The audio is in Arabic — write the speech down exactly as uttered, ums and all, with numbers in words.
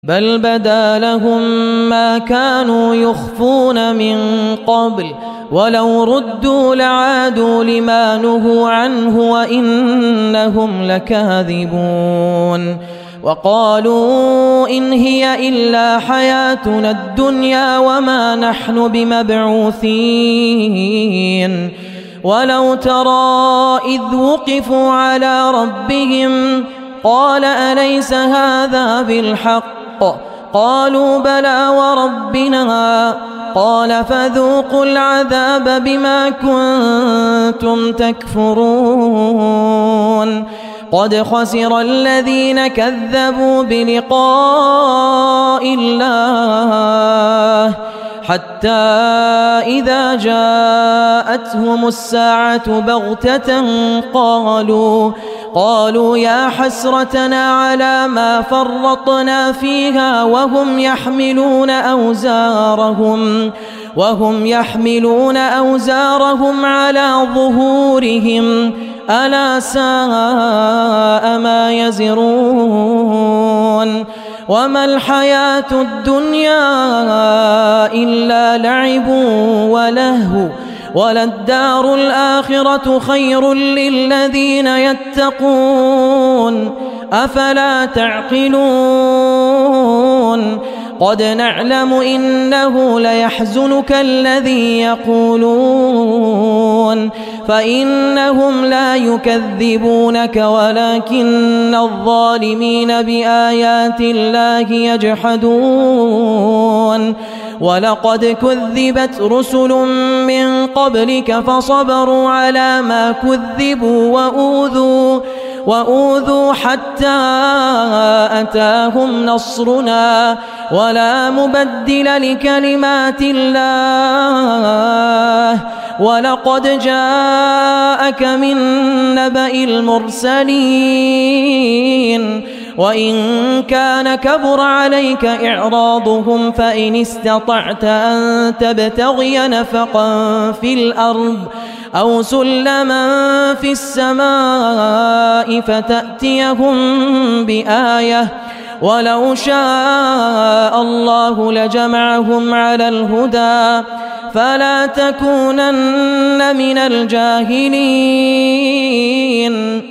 بل بدا لهم ما كانوا يخفون من قبل ولو ردوا لعادوا لما نهوا عنه وإنهم لكاذبون وقالوا إن هي إلا حياتنا الدنيا وما نحن بمبعوثين ولو ترى إذ وقفوا على ربهم قال أليس هذا بالحق قالوا بلى وربنا قال فذوقوا العذاب بما كنتم تكفرون قد خسر الذين كذبوا بلقاء الله حتى إذا جاءتهم الساعة بغتة قالوا قالوا يا حسرتنا على ما فرطنا فيها وهم يحملون أوزارهم وهم يحملون أوزارهم على ظهورهم ألا ساء ما يزرون وما الحياة الدنيا إلا لعب ولهو وللدار الآخرة خير للذين يتقون أفلا تعقلون قد نعلم إنه ليحزنك الذي يقولون فإنهم لا يكذبونك ولكن الظالمين بآيات الله يجحدون ولقد كذبت رسل من قبلك فصبروا على ما كذبوا وأوذوا وأوذوا حتى أتاهم نصرنا ولا مبدل لكلمات الله ولقد جاءك من نبأ المرسلين وإن كان كبر عليك إعراضهم فإن استطعت أن تبتغي نفقا في الأرض أو سلما في السماء فتأتيهم بآية ولو شاء الله لجمعهم على الهدى فلا تكونن من الجاهلين